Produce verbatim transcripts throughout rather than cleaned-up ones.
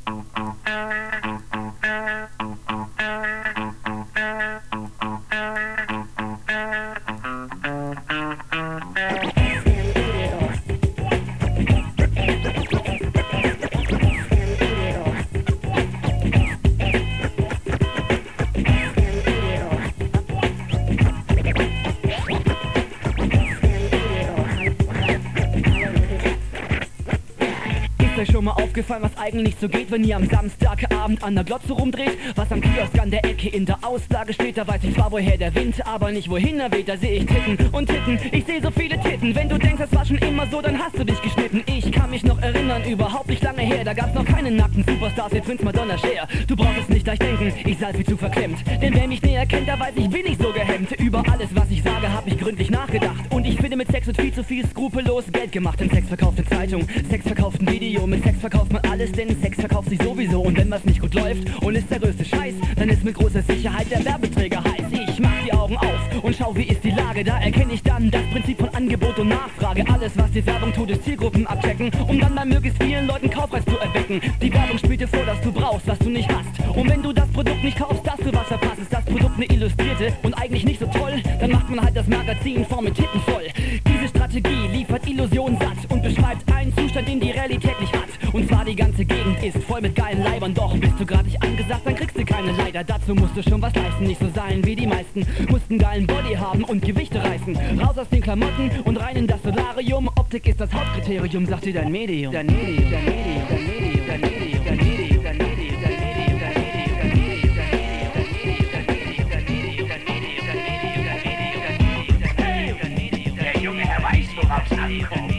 Ist euch schon mal aufgefallen, was eigentlich so geht, wenn ihr am Samstagabend an der Glotze rumdreht? Was am Kiosk an der Ecke in der Auslage steht, da weiß ich zwar, woher der Wind, aber nicht wohin er weht. Da seh ich Titten und Titten, ich seh so viele Titten. Wenn du denkst, das war schon immer so, dann hast du dich geschnitten. Ich kann mich noch erinnern, überhaupt nicht lange her, da gab's noch keine nackten Superstars wie Prince, Madonna, Cher. Du brauchst es nicht gleich denken, ich sei viel zu verklemmt. Denn wer mich näher kennt, da weiß ich, bin ich so gehemmt. Über alles, was ich sage, hab ich gründlich nachgedacht. Und ich finde, mit Sex wird viel zu viel skrupellos Geld gemacht. Denn Sex verkauft eine Zeitung, Sex verkauft ein Video. Mit Sex verkauft man alles, denn Sex verkauft sich sowieso. Und wenn was nicht gut läuft und ist der größte Scheiß, dann ist mit großer Sicherheit der Werbeträger heiß. Ich mach die Augen auf und schau, wie ist die Lage. Da erkenne ich dann das Prinzip von Angebot und Nachfrage. Alles, was die Werbung tut, ist Zielgruppen abchecken, um dann bei möglichst vielen Leuten Kaufreiz zu erwecken. Die Werbung spielt dir vor, dass du brauchst, was du nicht hast. Und wenn du das Produkt nicht kaufst, dass du was verpasst, ist das Produkt eine Illustrierte und eigentlich nicht so toll, dann macht man halt das Magazin voll mit Titten voll. Diese Strategie liefert Illusionen satt und beschreibt einen Zustand, den die Realität nicht hat. Und zwar die ganze Gegend ist voll mit geilen Leibern. Doch bist du grad nicht angesagt, dann kriegst du keine leider. Dazu musst du schon was leisten, nicht so sein wie die meisten. Musst einen geilen Body haben und Gewichte reißen. Raus aus den Klamotten und rein in das Solarium. Optik ist das Hauptkriterium, sagt dir dein Medium. Dein Medium, dein Medium, dein Medium, dein Medium, dein Medium, dein Medium, dein Medium, dein Medium, dein Medium, dein Medium, dein Medium, dein Medium, dein Medium, dein Medium, dein Medium, dein Medium, dein Medium, dein Medium. Der Junge, er weiß, worauf's ankommt.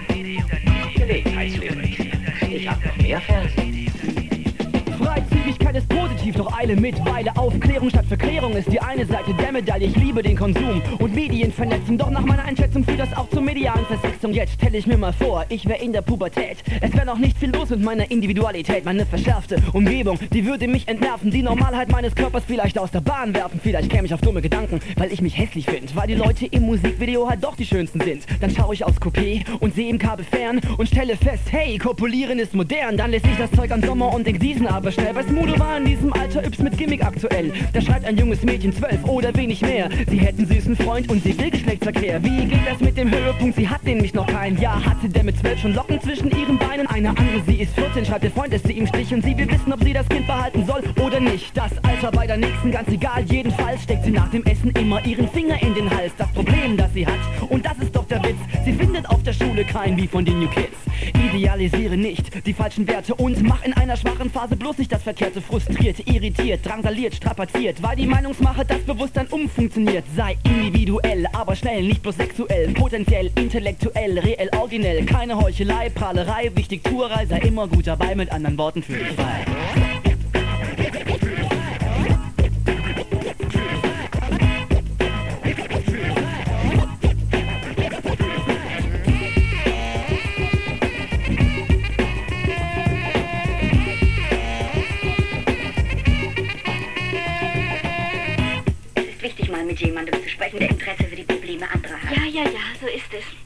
Gelegenheitsfähig. Ich hab noch mehr Fernsehen. Freizügigkeit ist positiv, doch Eile mit Weile. Aufklärung statt Verklärung ist die eine Seite der Medaille. Ich liebe den Konsum und Medienvernetzung, doch nach meiner Einschätzung führt das auch zur medialen Versexung. Jetzt stell ich mir mal vor, ich wär in der Pubertät. Es wär noch nicht viel los mit meiner Individualität. Meine verschärfte Umgebung, die würde mich entnerven. Die Normalheit meines Körpers vielleicht aus der Bahn werfen. Vielleicht käme ich auf dumme Gedanken, weil ich mich hässlich find. Weil die Leute im Musikvideo halt doch die schönsten sind. Dann schau ich aufs Coupé und seh im Kabel fern und stelle fest, hey, kopulieren ist modern. Dann lässt sich das Zeug an Sommer und denk diesen aber schnell. Weil Smudo war in diesem Alter Yps mit Gimmick aktuell. Da schreibt ein junges Mädchen zwölf oder wenig mehr. Sie hätten süßen Freund und sie will Geschlechtsverkehr. Wie geht das mit dem Höhepunkt? Sie hat nämlich noch keinen. Ja, hatte der mit zwölf schon Locken zwischen ihren Beinen? Eine andere, sie ist vierzehn, schreibt der Freund, lässt sie im Stich. Und sie will wissen, ob sie das Kind behalten soll oder nicht. Das Alter bei der nächsten, ganz egal, jedenfalls steckt sie nach dem Essen immer ihren Finger in den Hals. Das Problem, das sie hat, und das ist doch der Witz, sie findet auf der Schule kein wie von den New Kids. Idealisiere nicht die falschen Werte und mach in einer schwachen Phase bloß nicht das Verkehrte. Frustriert, irritiert, drangsaliert, strapaziert, weil die Meinungsmache das Bewusstsein umfunktioniert. Sei individuell, aber schnell, nicht bloß sexuell, potenziell, intellektuell, reell, originell. Keine Heuchelei, Prahlerei, wichtig Tuerei, sei immer gut dabei, mit anderen Worten für dich frei. Wichtig, mal mit jemandem zu sprechen, der Interesse für die Probleme anderer hat. Ja, ja, ja, so ist es.